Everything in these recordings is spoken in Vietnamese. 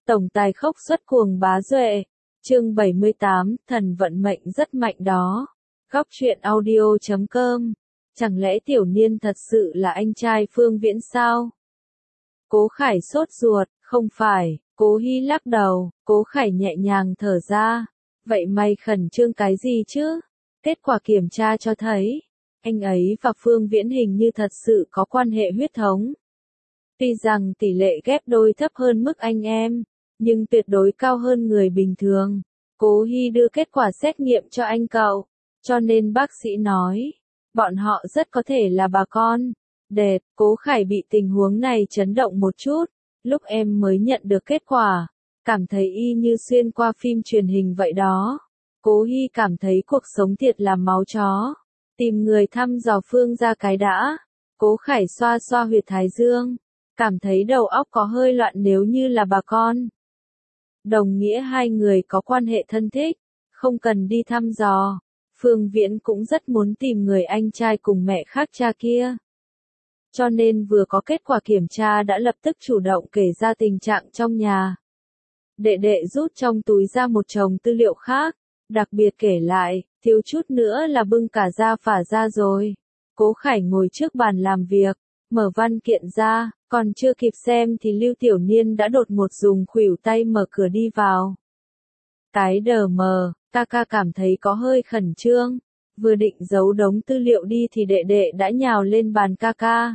Tổng tài khốc xuất cuồng bá duệ. Chương 78, thần vận mệnh rất mạnh đó. Góc truyện audio.com. Chẳng lẽ Tiểu Niên thật sự là anh trai Phương Viễn sao? Cố Khải sốt ruột, không phải. Cố Hy lắc đầu, Cố Khải nhẹ nhàng thở ra. Vậy mày khẩn trương cái gì chứ? Kết quả kiểm tra cho thấy, anh ấy và Phương Viễn hình như thật sự có quan hệ huyết thống. Tuy rằng tỷ lệ ghép đôi thấp hơn mức anh em, nhưng tuyệt đối cao hơn người bình thường. Cố Hy đưa kết quả xét nghiệm cho anh cậu, cho nên bác sĩ nói, bọn họ rất có thể là bà con. Đệt, Cố Khải bị tình huống này chấn động một chút, lúc em mới nhận được kết quả, cảm thấy y như xuyên qua phim truyền hình vậy đó. Cố Hy cảm thấy cuộc sống thiệt là máu chó. Tìm người thăm dò Phương ra cái đã. Cố Khải xoa xoa huyệt thái dương, cảm thấy đầu óc có hơi loạn nếu như là bà con. Đồng nghĩa hai người có quan hệ thân thích, không cần đi thăm dò. Phương Viễn cũng rất muốn tìm người anh trai cùng mẹ khác cha kia. Cho nên vừa có kết quả kiểm tra đã lập tức chủ động kể ra tình trạng trong nhà. Đệ đệ rút trong túi ra một chồng tư liệu khác, đặc biệt kể lại, thiếu chút nữa là bưng cả gia phả ra rồi. Cố Khải ngồi trước bàn làm việc, mở văn kiện ra, còn chưa kịp xem thì Lưu Tiểu Niên đã đột ngột dùng khuỷu tay mở cửa đi vào. Cái đờ mờ, ca cảm thấy có hơi khẩn trương, vừa định giấu đống tư liệu đi thì đệ đệ đã nhào lên bàn ca.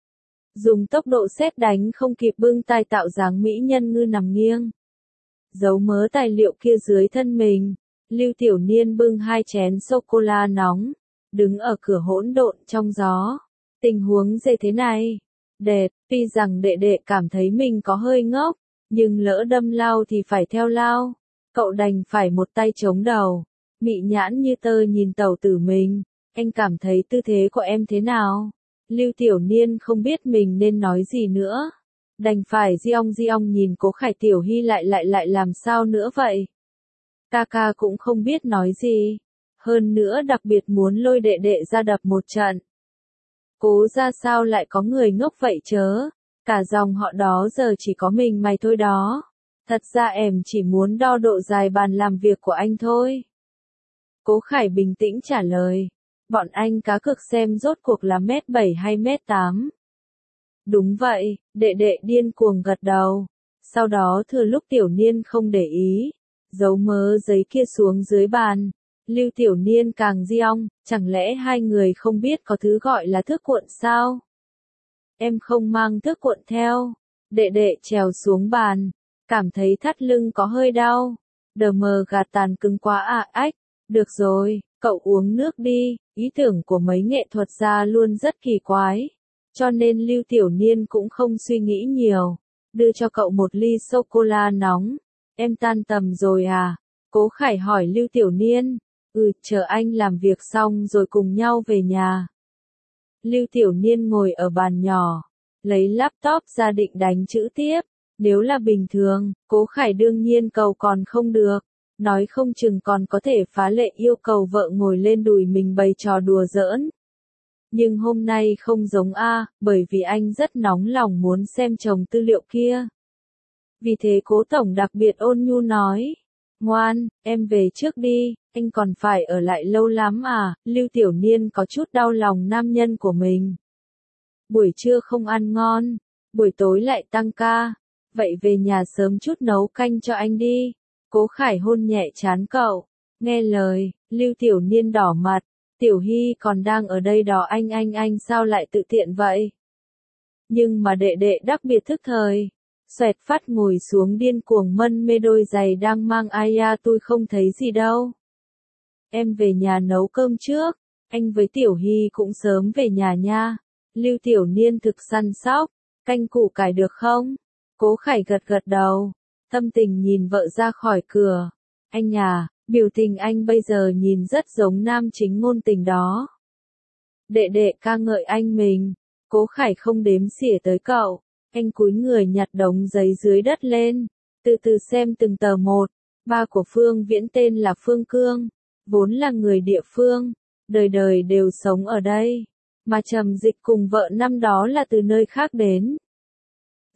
Dùng tốc độ sét đánh không kịp bưng tay tạo dáng mỹ nhân ngư nằm nghiêng. Giấu mớ tài liệu kia dưới thân mình, Lưu Tiểu Niên bưng 2 chén sô-cô-la nóng, đứng ở cửa hỗn độn trong gió. Tình huống gì thế này? Đệt, tuy rằng đệ đệ cảm thấy mình có hơi ngốc, nhưng lỡ đâm lao thì phải theo lao. Cậu đành phải một tay chống đầu, mị nhãn như tơ nhìn tẩu tử mình. Anh cảm thấy tư thế của em thế nào? Lưu Tiểu Niên không biết mình nên nói gì nữa. Đành phải di ong nhìn Cố Khải. Tiểu Hy lại làm sao nữa vậy? Ca cũng không biết nói gì. Hơn nữa đặc biệt muốn lôi đệ đệ ra đập một trận. Cố ra sao lại có người ngốc vậy chớ? Cả dòng họ đó giờ chỉ có mình mày thôi đó. Thật ra em chỉ muốn đo độ dài bàn làm việc của anh thôi. Cố Khải bình tĩnh trả lời. Bọn anh cá cược xem rốt cuộc là 1m7 hay 1m8. Đúng vậy, đệ đệ điên cuồng gật đầu. Sau đó thừa lúc Tiểu Niên không để ý, giấu mớ giấy kia xuống dưới bàn. Lưu Tiểu Niên càng di ong, chẳng lẽ hai người không biết có thứ gọi là thước cuộn sao? Em không mang thước cuộn theo. Đệ đệ trèo xuống bàn, cảm thấy thắt lưng có hơi đau. Đờ mờ gạt tàn cứng quá ách. Được rồi, cậu uống nước đi. Ý tưởng của mấy nghệ thuật gia luôn rất kỳ quái. Cho nên Lưu Tiểu Niên cũng không suy nghĩ nhiều. Đưa cho cậu một ly sô-cô-la nóng. Em tan tầm rồi à? Cố Khải hỏi Lưu Tiểu Niên. Chờ anh làm việc xong rồi cùng nhau về nhà. Lưu Tiểu Niên ngồi ở bàn nhỏ, lấy laptop ra định đánh chữ tiếp. Nếu là bình thường, Cố Khải đương nhiên cầu còn không được. Nói không chừng còn có thể phá lệ yêu cầu vợ ngồi lên đùi mình bày trò đùa giỡn. Nhưng hôm nay không giống bởi vì anh rất nóng lòng muốn xem chồng tư liệu kia. Vì thế Cố tổng đặc biệt ôn nhu nói. Ngoan, em về trước đi, anh còn phải ở lại lâu lắm à? Lưu Tiểu Niên có chút đau lòng nam nhân của mình. Buổi trưa không ăn ngon, buổi tối lại tăng ca. Vậy về nhà sớm chút nấu canh cho anh đi. Cố Khải hôn nhẹ trán cậu. Nghe lời, Lưu Tiểu Niên đỏ mặt. Tiểu Hy còn đang ở đây đó, anh sao lại tự tiện vậy? Nhưng mà đệ đệ đặc biệt thức thời. Xoẹt phát ngồi xuống điên cuồng mân mê đôi giày đang mang tôi không thấy gì đâu. Em về nhà nấu cơm trước, anh với Tiểu Hy cũng sớm về nhà nha. Lưu Tiểu Niên thực săn sóc, canh củ cải được không? Cố Khải gật đầu, thâm tình nhìn vợ ra khỏi cửa. Anh à, biểu tình anh bây giờ nhìn rất giống nam chính ngôn tình đó. Đệ đệ ca ngợi anh mình, Cố Khải không đếm xỉa tới cậu. Anh cúi người nhặt đống giấy dưới đất lên, từ từ xem từng tờ một. Ba của Phương Viễn tên là Phương Cương, vốn là người địa phương, đời đời đều sống ở đây. Mà Trầm Dịch cùng vợ năm đó là từ nơi khác đến.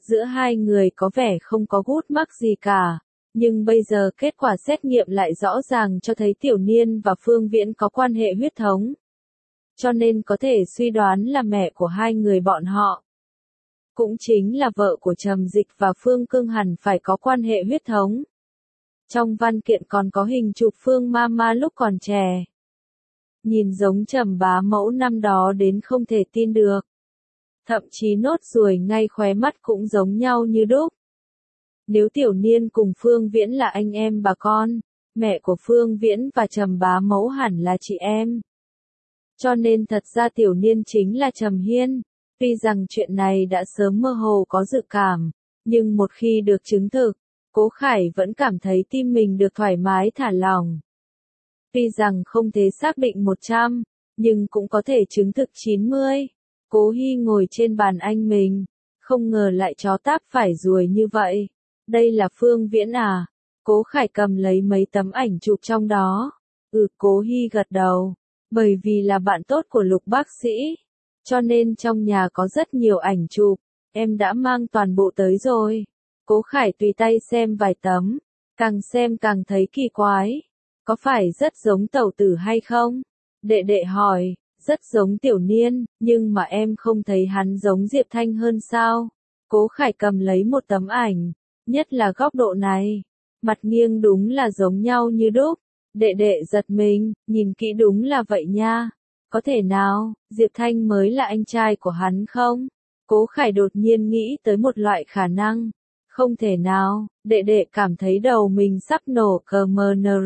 Giữa hai người có vẻ không có gút mắc gì cả, nhưng bây giờ kết quả xét nghiệm lại rõ ràng cho thấy Tiểu Niên và Phương Viễn có quan hệ huyết thống. Cho nên có thể suy đoán là mẹ của hai người bọn họ cũng chính là vợ của Trầm Dịch và Phương Cương hẳn phải có quan hệ huyết thống. Trong văn kiện còn có hình chụp Phương Mama lúc còn trẻ. Nhìn giống Trầm bá mẫu năm đó đến không thể tin được. Thậm chí nốt ruồi ngay khóe mắt cũng giống nhau như đúc. Nếu Tiểu Niên cùng Phương Viễn là anh em bà con, mẹ của Phương Viễn và Trầm bá mẫu hẳn là chị em. Cho nên thật ra Tiểu Niên chính là Trầm Hiên. Tuy rằng chuyện này đã sớm mơ hồ có dự cảm, nhưng một khi được chứng thực, Cố Khải vẫn cảm thấy tim mình được thoải mái thả lỏng. Tuy rằng không thể xác định 100, nhưng cũng có thể chứng thực 90. Cố Hy ngồi trên bàn anh mình, không ngờ lại chó táp phải ruồi như vậy. Đây là Phương Viễn à? Cố Khải cầm lấy mấy tấm ảnh chụp trong đó. Cố Hy gật đầu. Bởi vì là bạn tốt của Lục bác sĩ, cho nên trong nhà có rất nhiều ảnh chụp. Em đã mang toàn bộ tới rồi. Cố Khải tùy tay xem vài tấm, càng xem càng thấy kỳ quái. Có phải rất giống tẩu tử hay không? Đệ đệ hỏi, rất giống Tiểu Niên, nhưng mà em không thấy hắn giống Diệp Thanh hơn sao? Cố Khải cầm lấy một tấm ảnh, nhất là góc độ này. Mặt nghiêng đúng là giống nhau như đúc. Đệ đệ giật mình, nhìn kỹ đúng là vậy nha. Có thể nào, Diệp Thanh mới là anh trai của hắn không? Cố Khải đột nhiên nghĩ tới một loại khả năng. Không thể nào, đệ đệ cảm thấy đầu mình sắp nổ CMNR.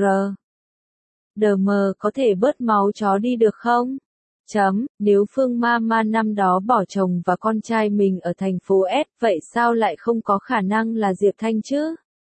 Đờ mờ có thể bớt máu chó đi được không? Nếu Phương Mama năm đó bỏ chồng và con trai mình ở thành phố S, vậy sao lại không có khả năng là Diệp Thanh chứ?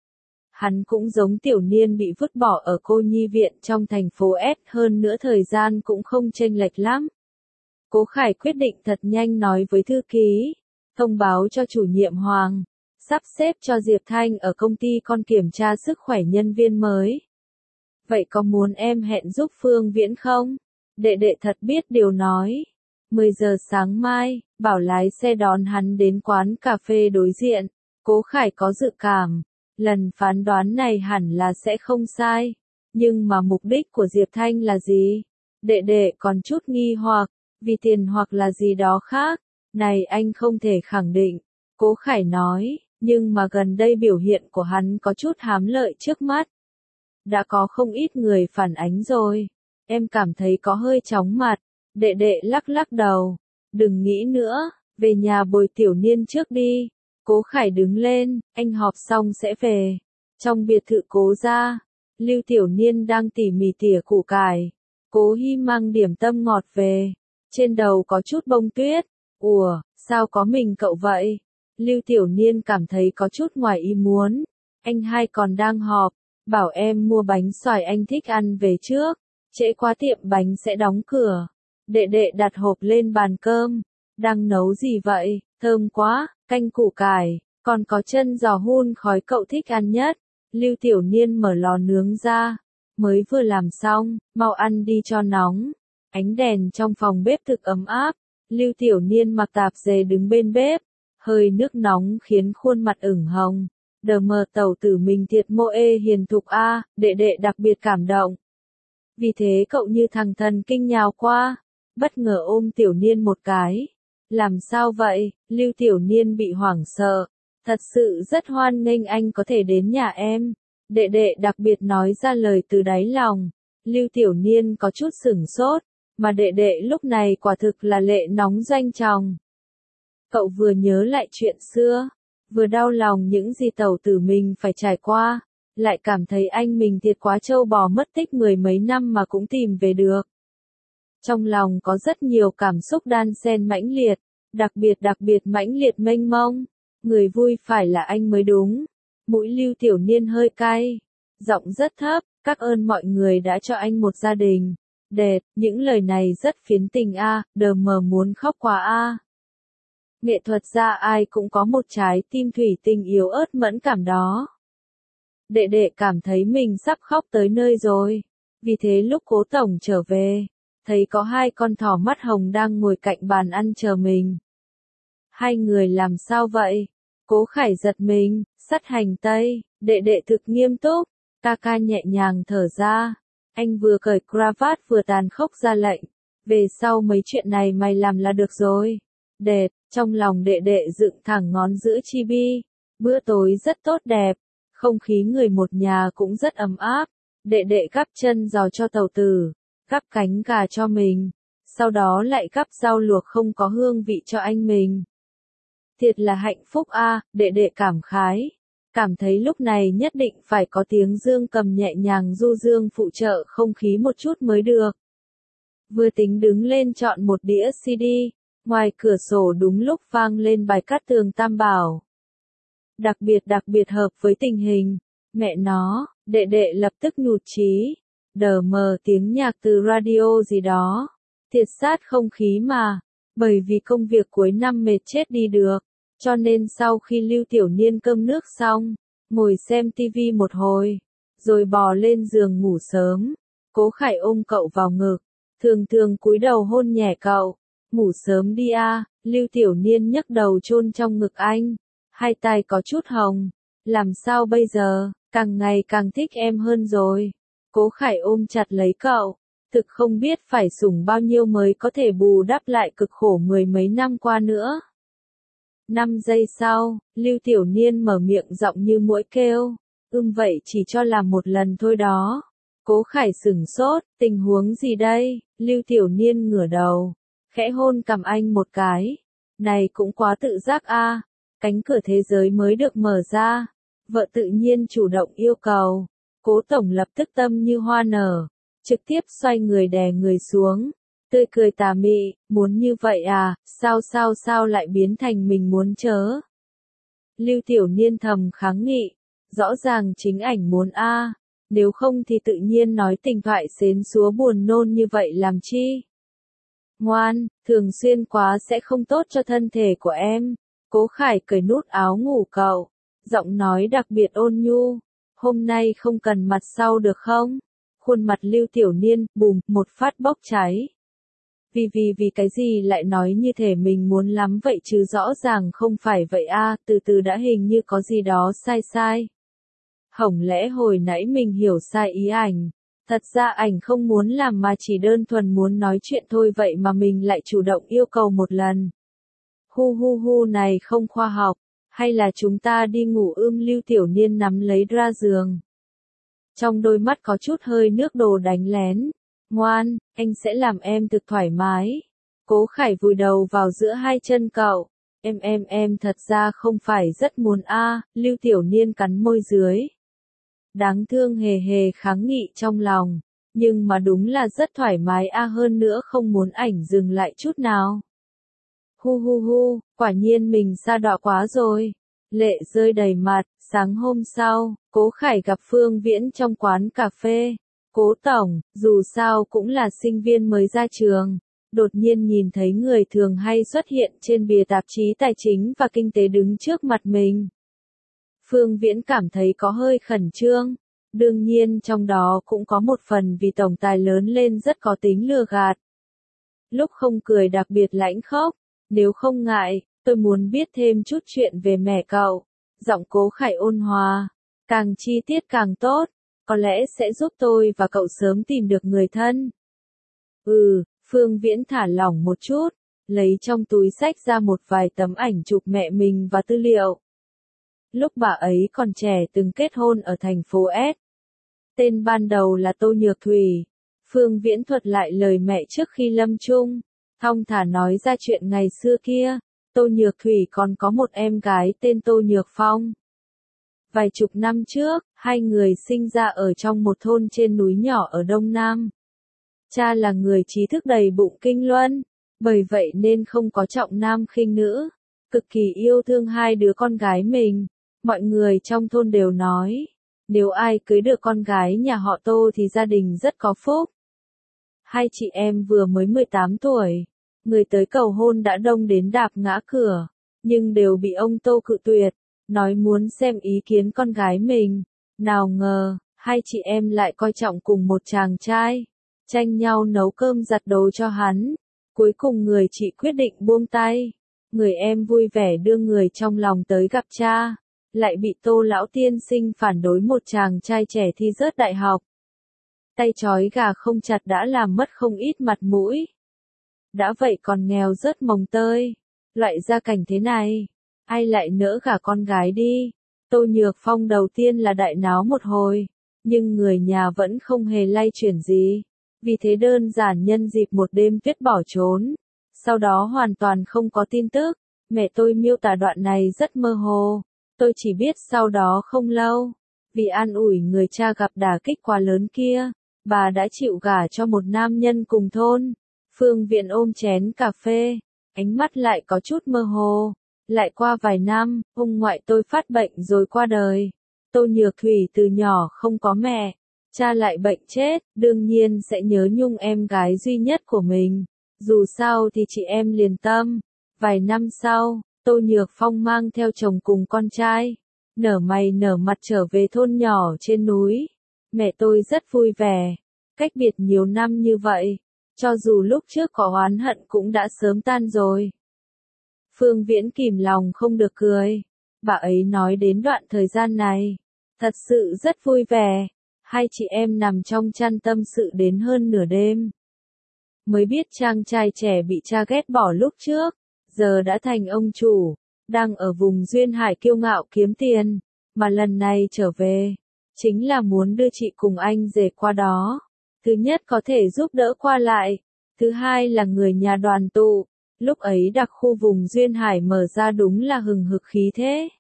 Hắn cũng giống Tiểu Niên bị vứt bỏ ở cô nhi viện trong thành phố S, hơn nữa thời gian cũng không chênh lệch lắm. Cố Khải quyết định thật nhanh nói với thư ký, thông báo cho chủ nhiệm Hoàng, sắp xếp cho Diệp Thanh ở công ty con kiểm tra sức khỏe nhân viên mới. Vậy có muốn em hẹn giúp Phương Viễn không? Đệ đệ thật biết điều nói. 10 giờ sáng mai, bảo lái xe đón hắn đến quán cà phê đối diện. Cố Khải có dự cảm, lần phán đoán này hẳn là sẽ không sai. Nhưng mà mục đích của Diệp Thanh là gì? Đệ đệ còn chút nghi hoặc, vì tiền hoặc là gì đó khác. Này anh không thể khẳng định. Cố Khải nói, nhưng mà gần đây biểu hiện của hắn có chút hám lợi trước mắt. Đã có không ít người phản ánh rồi. Em cảm thấy có hơi chóng mặt. Đệ đệ lắc lắc đầu. Đừng nghĩ nữa, về nhà bồi Tiểu Niên trước đi. Cố Khải đứng lên, anh họp xong sẽ về. Trong biệt thự Cố gia, Lưu Tiểu Niên đang tỉ mỉ tỉa củ cải. Cố Hy mang điểm tâm ngọt về. Trên đầu có chút bông tuyết. Ủa, sao có mình cậu vậy? Lưu Tiểu Niên cảm thấy có chút ngoài ý muốn. Anh hai còn đang họp, bảo em mua bánh xoài anh thích ăn về trước. Trễ quá tiệm bánh sẽ đóng cửa. Đệ đệ đặt hộp lên bàn cơm. Đang nấu gì vậy? Thơm quá, canh củ cải, còn có chân giò hun khói cậu thích ăn nhất. Lưu Tiểu Niên mở lò nướng ra. Mới vừa làm xong, mau ăn đi cho nóng. Ánh đèn trong phòng bếp thực ấm áp. Lưu Tiểu Niên mặc tạp dề đứng bên bếp. Hơi nước nóng khiến khuôn mặt ửng hồng. Đờ mờ tẩu tử mình thiệt mô hiền thục a, đệ đệ đặc biệt cảm động. Vì thế cậu như thằng thần kinh nhào qua, bất ngờ ôm Tiểu Niên một cái. Làm sao vậy? Lưu Tiểu Niên bị hoảng sợ. Thật sự rất hoan nghênh anh có thể đến nhà em. Đệ đệ đặc biệt nói ra lời từ đáy lòng. Lưu Tiểu Niên có chút sửng sốt, mà đệ đệ lúc này quả thực là lệ nóng doanh tròng. Cậu vừa nhớ lại chuyện xưa, vừa đau lòng những gì tẩu tử mình phải trải qua, lại cảm thấy anh mình thiệt quá trâu bò mất tích 10 mấy năm mà cũng tìm về được. Trong lòng có rất nhiều cảm xúc đan xen mãnh liệt, đặc biệt mãnh liệt mênh mông. Người vui phải là anh mới đúng. Mũi Lưu Tiểu Niên hơi cay, giọng rất thấp, các ơn mọi người đã cho anh một gia đình đẹp, những lời này rất phiến tình a, đờ mờ muốn khóc quá a. Nghệ thuật gia ai cũng có một trái tim thủy tinh yếu ớt mẫn cảm đó. Đệ đệ cảm thấy mình sắp khóc tới nơi rồi. Vì thế lúc Cố tổng trở về, thấy có hai con thỏ mắt hồng đang ngồi cạnh bàn ăn chờ mình. Hai người làm sao vậy? Cố Khải giật mình, sắt hành tây, đệ đệ thực nghiêm túc, ca ca nhẹ nhàng thở ra. Anh vừa cởi cravat vừa tàn khốc ra lệnh. Về sau mấy chuyện này mày làm là được rồi. Đệt, trong lòng đệ đệ dựng thẳng ngón giữa chibi. Bữa tối rất tốt đẹp, không khí người một nhà cũng rất ấm áp. Đệ đệ gắp chân giò cho tàu tử, gắp cánh gà cho mình, sau đó lại gắp rau luộc không có hương vị cho anh mình. Thiệt là hạnh phúc a, đệ đệ cảm khái. Cảm thấy lúc này nhất định phải có tiếng dương cầm nhẹ nhàng du dương phụ trợ không khí một chút mới được. Vừa tính đứng lên chọn một đĩa CD, ngoài cửa sổ đúng lúc vang lên bài Cát Tường Tam Bảo. Đặc biệt hợp với tình hình. Mẹ nó, đệ đệ lập tức nhụt chí. Đờ mờ tiếng nhạc từ radio gì đó. Thiệt sát không khí mà. Bởi vì công việc cuối năm mệt chết đi được. Cho nên sau khi Lưu Tiểu Niên cơm nước xong, ngồi xem tivi một hồi, rồi bò lên giường ngủ sớm. Cố Khải ôm cậu vào ngực, thường cúi đầu hôn nhẹ cậu. Ngủ sớm đi a. Lưu Tiểu Niên nhấc đầu chôn trong ngực anh. Hai tai có chút hồng. Làm sao bây giờ, càng ngày càng thích em hơn rồi. Cố Khải ôm chặt lấy cậu. Thực không biết phải sủng bao nhiêu mới có thể bù đắp lại cực khổ mười mấy năm qua nữa. 5 giây sau, Lưu Tiểu Niên mở miệng giọng như muỗi kêu. Vậy chỉ cho làm một lần thôi đó. Cố Khải sửng sốt, tình huống gì đây? Lưu Tiểu Niên ngửa đầu, khẽ hôn cằm anh một cái. Này cũng quá tự giác a. Cánh cửa thế giới mới được mở ra. Vợ tự nhiên chủ động yêu cầu. Cố tổng lập tức tâm như hoa nở. Trực tiếp xoay người đè người xuống. Tươi cười tà mị, muốn như vậy à, sao lại biến thành mình muốn chớ. Lưu Tiểu Niên thầm kháng nghị. Rõ ràng chính ảnh muốn a. Nếu không thì tự nhiên nói tình thoại xến xúa buồn nôn như vậy làm chi. Ngoan, thường xuyên quá sẽ không tốt cho thân thể của em. Cố Khải cởi nút áo ngủ cậu. Giọng nói đặc biệt ôn nhu. Hôm nay không cần mặt sau được không? Khuôn mặt Lưu Tiểu Niên, bùm, một phát bốc cháy. Vì cái gì lại nói như thể mình muốn lắm vậy chứ rõ ràng không phải vậy a, từ đã hình như có gì đó sai. Hổng lẽ hồi nãy mình hiểu sai ý ảnh. Thật ra ảnh không muốn làm mà chỉ đơn thuần muốn nói chuyện thôi vậy mà mình lại chủ động yêu cầu một lần. Hu này không khoa học, hay là chúng ta đi ngủ Lưu Tiểu Niên nắm lấy ra giường. Trong đôi mắt có chút hơi nước đồ đánh lén. Ngoan, anh sẽ làm em thực thoải mái. Cố Khải vùi đầu vào giữa hai chân cậu. Em thật ra không phải rất muốn a. Lưu Tiểu Niên cắn môi dưới. Đáng thương hề kháng nghị trong lòng. Nhưng mà đúng là rất thoải mái a, hơn nữa không muốn ảnh dừng lại chút nào. Hu, quả nhiên mình sa đọa quá rồi. Lệ rơi đầy mặt. Sáng hôm sau, Cố Khải gặp Phương Viễn trong quán cà phê. Cố tổng, dù sao cũng là sinh viên mới ra trường, đột nhiên nhìn thấy người thường hay xuất hiện trên bìa tạp chí tài chính và kinh tế đứng trước mặt mình. Phương Viễn cảm thấy có hơi khẩn trương, đương nhiên trong đó cũng có một phần vì tổng tài lớn lên rất có tính lừa gạt. Lúc không cười đặc biệt lãnh khốc, nếu không ngại, tôi muốn biết thêm chút chuyện về mẹ cậu. Giọng Cố Khải ôn hòa, càng chi tiết càng tốt. Có lẽ sẽ giúp tôi và cậu sớm tìm được người thân. Phương Viễn thả lỏng một chút, lấy trong túi xách ra một vài tấm ảnh chụp mẹ mình và tư liệu. Lúc bà ấy còn trẻ từng kết hôn ở thành phố S. Tên ban đầu là Tô Nhược Thủy. Phương Viễn thuật lại lời mẹ trước khi lâm chung, thong thả nói ra chuyện ngày xưa kia. Tô Nhược Thủy còn có một em gái tên Tô Nhược Phong. Vài chục năm trước, hai người sinh ra ở trong một thôn trên núi nhỏ ở Đông Nam. Cha là người trí thức đầy bụng kinh luân, bởi vậy nên không có trọng nam khinh nữ, cực kỳ yêu thương hai đứa con gái mình. Mọi người trong thôn đều nói, nếu ai cưới được con gái nhà họ Tô thì gia đình rất có phúc. Hai chị em vừa mới 18 tuổi, người tới cầu hôn đã đông đến đạp ngã cửa, nhưng đều bị ông Tô cự tuyệt. Nói muốn xem ý kiến con gái mình. Nào ngờ, hai chị em lại coi trọng cùng một chàng trai. Tranh nhau nấu cơm giặt đồ cho hắn. Cuối cùng người chị quyết định buông tay. người em vui vẻ đưa người trong lòng tới gặp cha, lại bị Tô lão tiên sinh phản đối một chàng trai trẻ thi rớt đại học. Tay trói gà không chặt đã làm mất không ít mặt mũi. Đã vậy còn nghèo rớt mồng tơi, loại gia cảnh thế này, ai lại nỡ gả con gái đi. Tô Nhược Phong đầu tiên là đại náo một hồi, nhưng người nhà vẫn không hề lay chuyển gì. Vì thế đơn giản nhân dịp một đêm tuyết bỏ trốn, sau đó hoàn toàn không có tin tức. Mẹ tôi miêu tả đoạn này rất mơ hồ, tôi chỉ biết sau đó không lâu, vì an ủi người cha gặp đả kích quá lớn kia, bà đã chịu gả cho một nam nhân cùng thôn. Phương Viễn ôm chén cà phê, ánh mắt lại có chút mơ hồ. Lại qua vài năm, ông ngoại tôi phát bệnh rồi qua đời. Tô Nhược Thủy từ nhỏ không có mẹ, cha lại bệnh chết, đương nhiên sẽ nhớ nhung em gái duy nhất của mình. Dù sao thì chị em liền tâm. Vài năm sau, Tô Nhược Phong mang theo chồng cùng con trai, nở mày nở mặt trở về thôn nhỏ trên núi. Mẹ tôi rất vui vẻ, cách biệt nhiều năm như vậy, cho dù lúc trước có oán hận cũng đã sớm tan rồi. Phương Viễn kìm lòng không được cười. Bà ấy nói đến đoạn thời gian này, thật sự rất vui vẻ. Hai chị em nằm trong chăn tâm sự đến hơn nửa đêm. Mới biết chàng trai trẻ bị cha ghét bỏ lúc trước, giờ đã thành ông chủ, đang ở vùng duyên hải kiêu ngạo kiếm tiền, mà lần này trở về, chính là muốn đưa chị cùng anh rể qua đó. Thứ nhất có thể giúp đỡ qua lại, thứ hai là người nhà đoàn tụ. Lúc ấy đặc khu vùng duyên hải mở ra đúng là hừng hực khí thế.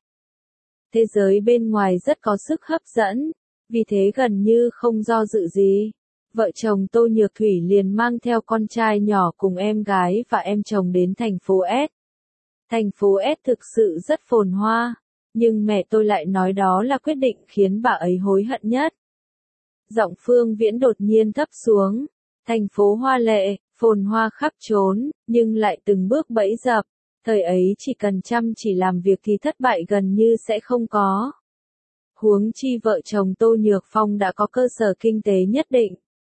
Thế giới bên ngoài rất có sức hấp dẫn, vì thế gần như không do dự gì. Vợ chồng Tô Nhược Thủy liền mang theo con trai nhỏ cùng em gái và em chồng đến thành phố S. Thành phố S thực sự rất phồn hoa, nhưng mẹ tôi lại nói đó là quyết định khiến bà ấy hối hận nhất. Giọng Phương Viễn đột nhiên thấp xuống. Thành phố hoa lệ, phồn hoa khắp trốn, nhưng lại từng bước bẫy dập. Thời ấy chỉ cần chăm chỉ làm việc thì thất bại gần như sẽ không có. Huống chi vợ chồng Tô Nhược Phong đã có cơ sở kinh tế nhất định.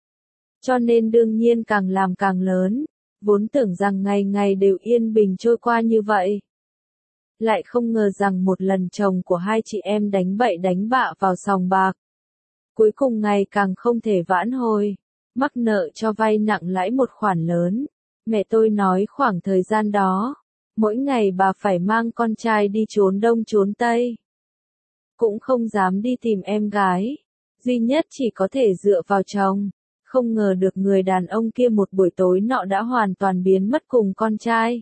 Cho nên đương nhiên càng làm càng lớn, vốn tưởng rằng ngày ngày đều yên bình trôi qua như vậy. Lại không ngờ rằng một lần chồng của hai chị em đánh bậy đánh bạ vào sòng bạc. Cuối cùng ngày càng không thể vãn hồi, mắc nợ cho vay nặng lãi một khoản lớn. Mẹ tôi nói khoảng thời gian đó, mỗi ngày bà phải mang con trai đi trốn đông trốn tây. Cũng không dám đi tìm em gái, duy nhất chỉ có thể dựa vào chồng. Không ngờ được người đàn ông kia một buổi tối nọ đã hoàn toàn biến mất cùng con trai.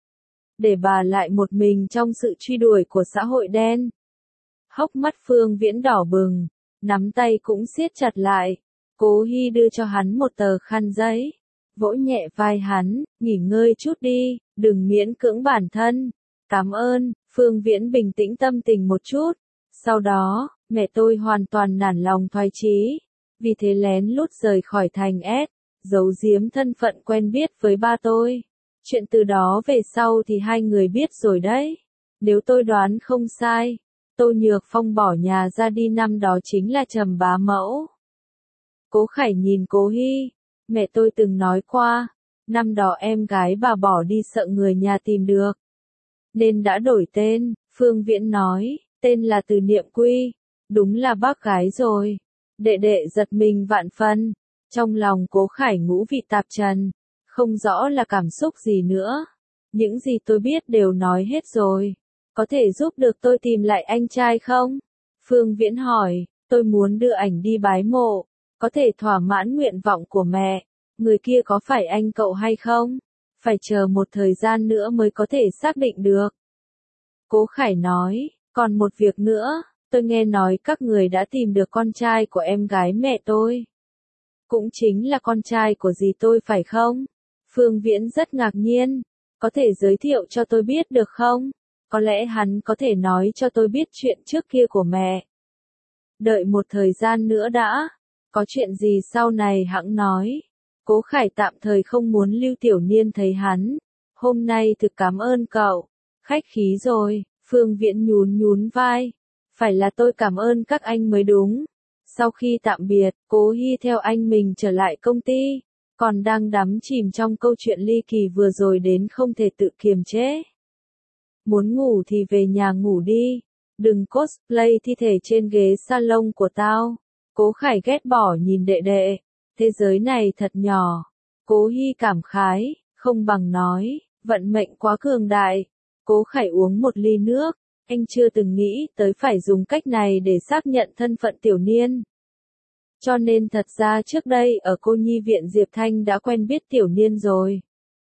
Để bà lại một mình trong sự truy đuổi của xã hội đen. Hốc mắt Phương Viễn đỏ bừng, nắm tay cũng siết chặt lại. Cố Hy đưa cho hắn một tờ khăn giấy, vỗ nhẹ vai hắn, nghỉ ngơi chút đi, đừng miễn cưỡng bản thân. Cảm ơn. Phương Viễn bình tĩnh tâm tình một chút. Sau đó, mẹ tôi hoàn toàn nản lòng thoái chí, vì thế lén lút rời khỏi thành S, giấu giếm thân phận quen biết với ba tôi. Chuyện từ đó về sau thì hai người biết rồi đấy. Nếu tôi đoán không sai, Tô Nhược Phong bỏ nhà ra đi năm đó chính là Trầm bá mẫu. Cố Khải nhìn Cố Hy, mẹ tôi từng nói qua, năm đó em gái bà bỏ đi sợ người nhà tìm được, nên đã đổi tên. Phương Viễn nói, tên là Từ Niệm Quy, đúng là bác gái rồi. Đệ đệ giật mình vạn phân, trong lòng Cố Khải ngũ vị tạp trần, không rõ là cảm xúc gì nữa. Những gì tôi biết đều nói hết rồi, có thể giúp được tôi tìm lại anh trai không? Phương Viễn hỏi, tôi muốn đưa ảnh đi bái mộ, có thể thỏa mãn nguyện vọng của mẹ. Người kia có phải anh cậu hay không? Phải chờ một thời gian nữa mới có thể xác định được. Cố Khải nói, còn một việc nữa, tôi nghe nói các người đã tìm được con trai của em gái mẹ tôi. Cũng chính là con trai của dì tôi phải không? Phương Viễn rất ngạc nhiên, có thể giới thiệu cho tôi biết được không? Có lẽ hắn có thể nói cho tôi biết chuyện trước kia của mẹ. Đợi một thời gian nữa đã, có chuyện gì sau này hẵng nói. Cố Khải tạm thời không muốn Lưu Tiểu Niên thấy hắn. Hôm nay thực cảm ơn cậu. Khách khí rồi. Phương Viễn nhún nhún vai. Phải là tôi cảm ơn các anh mới đúng. Sau khi tạm biệt, Cố Hy theo anh mình trở lại công ty, còn đang đắm chìm trong câu chuyện ly kỳ vừa rồi đến không thể tự kiềm chế. muốn ngủ thì về nhà ngủ đi, đừng cosplay thi thể trên ghế salon của tao. Cố Khải ghét bỏ nhìn đệ đệ, thế giới này thật nhỏ. Cố Hy cảm khái, không bằng nói, vận mệnh quá cường đại. Cố Khải uống một ly nước, anh chưa từng nghĩ tới phải dùng cách này để xác nhận thân phận Tiểu Niên. Cho nên thật ra trước đây ở cô nhi viện Diệp Thanh đã quen biết Tiểu Niên rồi.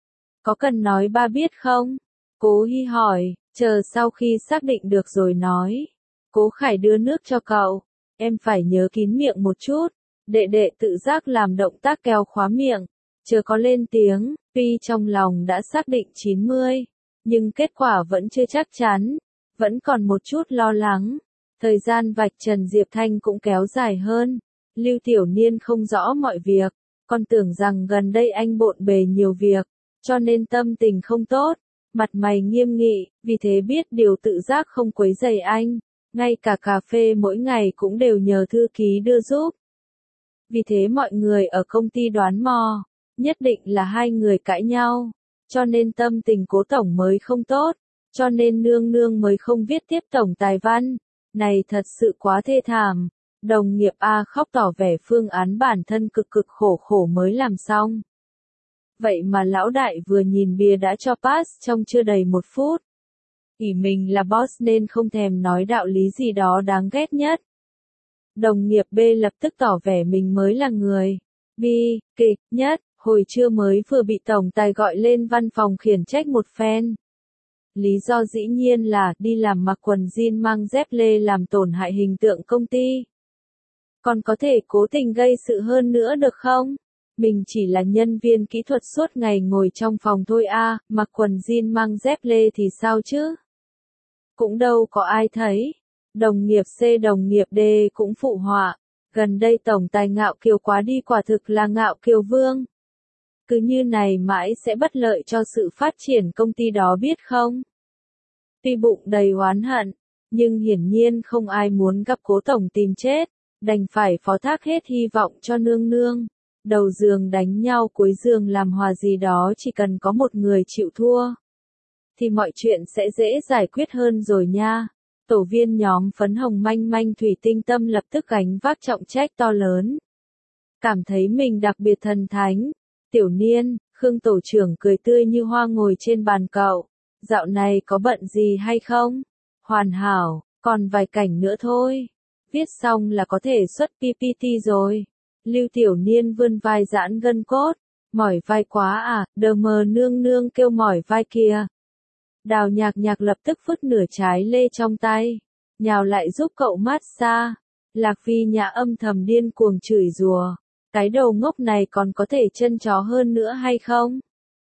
Có cần nói ba biết không? Cố Hy hỏi, chờ sau khi xác định được rồi nói. Cố Khải đưa nước cho cậu, em phải nhớ kín miệng một chút. Đệ đệ tự giác làm động tác kéo khóa miệng, chưa có lên tiếng, tuy trong lòng đã xác định 90, nhưng kết quả vẫn chưa chắc chắn, vẫn còn một chút lo lắng. Thời gian vạch trần Diệp Thanh cũng kéo dài hơn. Lưu Tiểu Niên không rõ mọi việc, còn tưởng rằng gần đây anh bộn bề nhiều việc, cho nên tâm tình không tốt, mặt mày nghiêm nghị, vì thế biết điều tự giác không quấy rầy anh, ngay cả cà phê mỗi ngày cũng đều nhờ thư ký đưa giúp. Vì thế mọi người ở công ty đoán mò, nhất định là hai người cãi nhau, cho nên tâm tình Cố tổng mới không tốt, cho nên nương nương mới không viết tiếp tổng tài văn. Này thật sự quá thê thảm. Đồng nghiệp A khóc tỏ vẻ phương án bản thân cực cực khổ khổ mới làm xong. Vậy mà lão đại vừa nhìn bìa đã cho pass trong chưa đầy 1 phút. Ỷ mình là boss nên không thèm nói đạo lý gì đó đáng ghét nhất. Đồng nghiệp B lập tức tỏ vẻ mình mới là người bi kịch nhất, hồi trưa mới vừa bị tổng tài gọi lên văn phòng khiển trách một phen. Lý do dĩ nhiên là đi làm mặc quần jean mang dép lê làm tổn hại hình tượng công ty. Còn có thể cố tình gây sự hơn nữa được không? Mình chỉ là nhân viên kỹ thuật suốt ngày ngồi trong phòng thôi à, mặc quần jean mang dép lê thì sao chứ? Cũng đâu có ai thấy. Đồng nghiệp C đồng nghiệp D cũng phụ họa. Gần đây tổng tài ngạo kiều quá đi, quả thực là ngạo kiều vương. Cứ như này mãi sẽ bất lợi cho sự phát triển công ty đó biết không? Tuy bụng đầy oán hận, nhưng hiển nhiên không ai muốn gặp Cố tổng tìm chết, đành phải phó thác hết hy vọng cho nương nương. Đầu giường đánh nhau cuối giường làm hòa gì đó, chỉ cần có một người chịu thua, thì mọi chuyện sẽ dễ giải quyết hơn rồi nha. Tổ viên nhóm phấn hồng manh manh thủy tinh tâm lập tức gánh vác trọng trách to lớn. Cảm thấy mình đặc biệt thần thánh. Tiểu Niên, Khương tổ trưởng cười tươi như hoa ngồi trên bàn cậu. Dạo này có bận gì hay không? Hoàn hảo, còn vài cảnh nữa thôi. Viết xong là có thể xuất PPT rồi. Lưu Tiểu Niên vươn vai giãn gân cốt. Mỏi vai quá à, đờ mờ nương nương kêu mỏi vai kìa. Đào Nhạc Nhạc lập tức phứt nửa trái lê trong tay, nhào lại giúp cậu massage. Lạc Phi Nhã âm thầm điên cuồng chửi rủa, cái đầu ngốc này còn có thể chân chó hơn nữa hay không?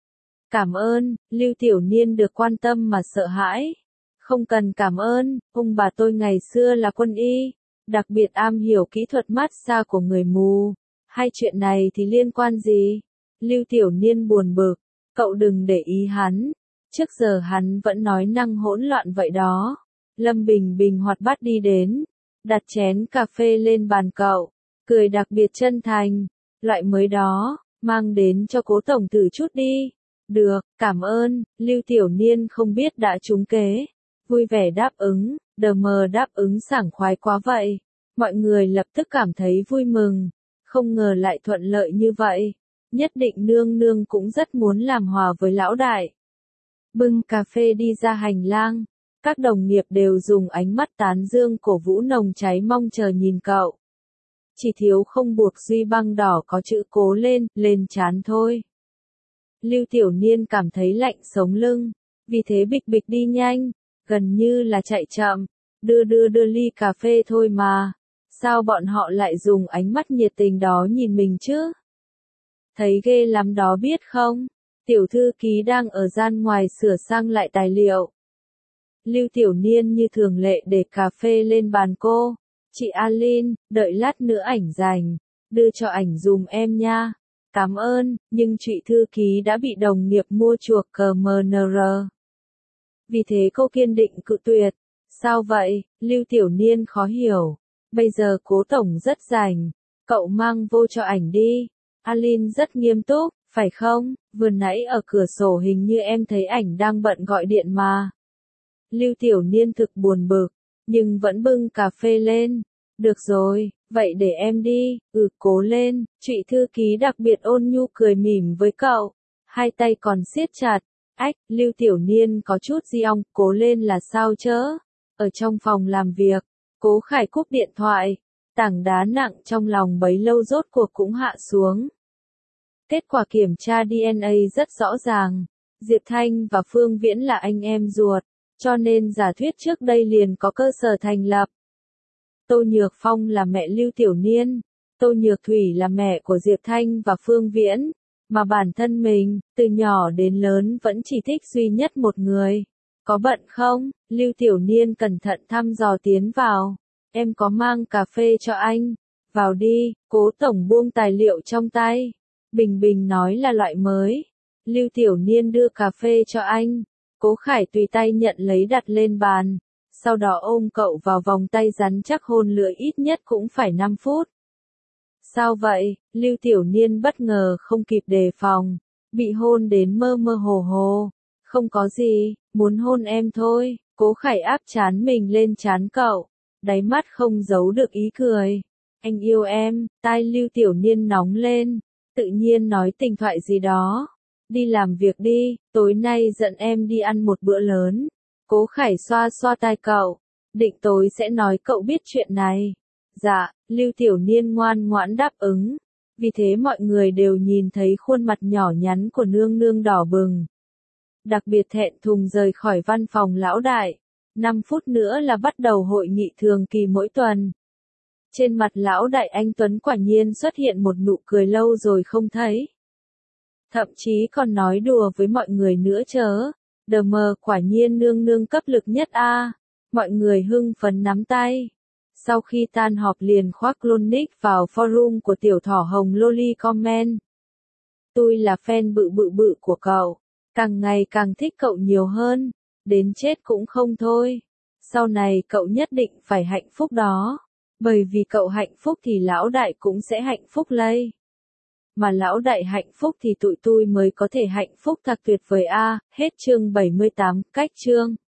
Cảm ơn, Lưu Tiểu Niên được quan tâm mà sợ hãi. Không cần cảm ơn, ông bà tôi ngày xưa là quân y, đặc biệt am hiểu kỹ thuật massage của người mù. Hai chuyện này thì liên quan gì? Lưu Tiểu Niên buồn bực, cậu đừng để ý hắn. Trước giờ hắn vẫn nói năng hỗn loạn vậy đó. Lâm Bình Bình hoạt bát đi đến, đặt chén cà phê lên bàn cậu, cười đặc biệt chân thành. Loại mới đó, mang đến cho Cố tổng thử chút đi. Được, cảm ơn. Lưu Tiểu Niên không biết đã trúng kế, vui vẻ đáp ứng, đờ mờ đáp ứng sảng khoái quá vậy. Mọi người lập tức cảm thấy vui mừng, không ngờ lại thuận lợi như vậy. Nhất định nương nương cũng rất muốn làm hòa với lão đại. Bưng cà phê đi ra hành lang, các đồng nghiệp đều dùng ánh mắt tán dương cổ vũ nồng cháy mong chờ nhìn cậu. Chỉ thiếu không buộc duy băng đỏ có chữ cố lên trán thôi. Lưu Tiểu Niên cảm thấy lạnh sống lưng, vì thế bịch bịch đi nhanh, gần như là chạy chậm, đưa ly cà phê thôi mà. Sao bọn họ lại dùng ánh mắt nhiệt tình đó nhìn mình chứ? Thấy ghê lắm đó biết không? Tiểu thư ký đang ở gian ngoài sửa sang lại tài liệu. Lưu Tiểu Niên như thường lệ để cà phê lên bàn cô. Chị Alin, đợi lát nữa ảnh dành, đưa cho ảnh dùm em nha. Cảm ơn, nhưng chị thư ký đã bị đồng nghiệp mua chuộc CMNR. Vì thế cô kiên định cự tuyệt. Sao vậy? Lưu Tiểu Niên khó hiểu. Bây giờ Cố tổng rất rảnh, cậu mang vô cho ảnh đi. Alin rất nghiêm túc, phải không? Vừa nãy ở cửa sổ hình như em thấy ảnh đang bận gọi điện mà. Lưu Tiểu Niên thực buồn bực, nhưng vẫn bưng cà phê lên. Được rồi, vậy để em đi, cố lên, Trụy thư ký đặc biệt ôn nhu cười mỉm với cậu, hai tay còn siết chặt. Ách, Lưu Tiểu Niên có chút di ong, cố lên là sao chớ? Ở trong phòng làm việc, Cố Khải cúp điện thoại, tảng đá nặng trong lòng bấy lâu rốt cuộc cũng hạ xuống. Kết quả kiểm tra DNA rất rõ ràng, Diệp Thanh và Phương Viễn là anh em ruột, cho nên giả thuyết trước đây liền có cơ sở thành lập. Tô Nhược Phong là mẹ Lưu Tiểu Niên, Tô Nhược Thủy là mẹ của Diệp Thanh và Phương Viễn, mà bản thân mình, từ nhỏ đến lớn vẫn chỉ thích duy nhất một người. Có bận không? Lưu Tiểu Niên cẩn thận thăm dò tiến vào. Em có mang cà phê cho anh. Vào đi, Cố tổng buông tài liệu trong tay. Bình bình nói là loại mới. Lưu Tiểu Niên đưa cà phê cho anh. Cố Khải tùy tay nhận lấy đặt lên bàn. Sau đó ôm cậu vào vòng tay rắn chắc hôn lưỡi ít nhất cũng phải 5 phút. Sao vậy? Lưu Tiểu Niên bất ngờ không kịp đề phòng. Bị hôn đến mơ mơ hồ hồ. Không có gì, muốn hôn em thôi. Cố Khải áp trán mình lên trán cậu. Đáy mắt không giấu được ý cười. Anh yêu em, tai Lưu Tiểu Niên nóng lên. Tự nhiên nói tình thoại gì đó. Đi làm việc đi, tối nay dẫn em đi ăn một bữa lớn. Cố Khải xoa xoa tai cậu. Định tối sẽ nói cậu biết chuyện này. Dạ, Lưu Tiểu Niên ngoan ngoãn đáp ứng. Vì thế mọi người đều nhìn thấy khuôn mặt nhỏ nhắn của nương nương đỏ bừng. Đặc biệt thẹn thùng rời khỏi văn phòng lão đại. 5 phút nữa là bắt đầu hội nghị thường kỳ mỗi tuần. Trên mặt lão đại anh Tuấn quả nhiên xuất hiện một nụ cười lâu rồi không thấy. Thậm chí còn nói đùa với mọi người nữa chớ. Đờ mờ quả nhiên nương nương cấp lực nhất a. Mọi người hưng phấn nắm tay. Sau khi tan họp liền khoác Clonic vào forum của tiểu thỏ hồng Loli comment. Tôi là fan bự của cậu. Càng ngày càng thích cậu nhiều hơn. Đến chết cũng không thôi. Sau này cậu nhất định phải hạnh phúc đó. Bởi vì cậu hạnh phúc thì lão đại cũng sẽ hạnh phúc lây. Mà lão đại hạnh phúc thì tụi tôi mới có thể hạnh phúc thật tuyệt vời a. Hết chương 78, cách chương.